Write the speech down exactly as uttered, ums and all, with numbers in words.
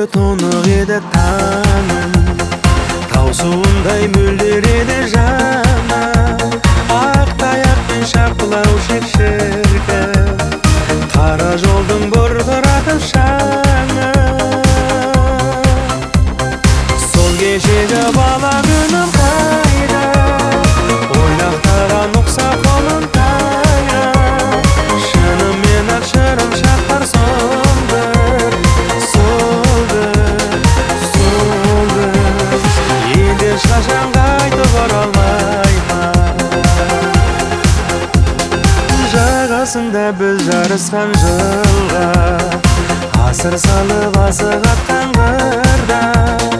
тұнық еді таңым, таусуындай мөлдер еді жаным. Ақ таяқпен шапқылаушы шіркін, қара жолдың бұрқыратып шаңы. Сол кешегі бала күнім қайда, ойнақтаған ұқса қолын тайға. Шынымен ақ шырым шақпар солдыр, солдыр, солдыр. Енді шашан қайтып оралмайма, жағасында біз жарысқан жылға, асыр салып асық атқан қырда.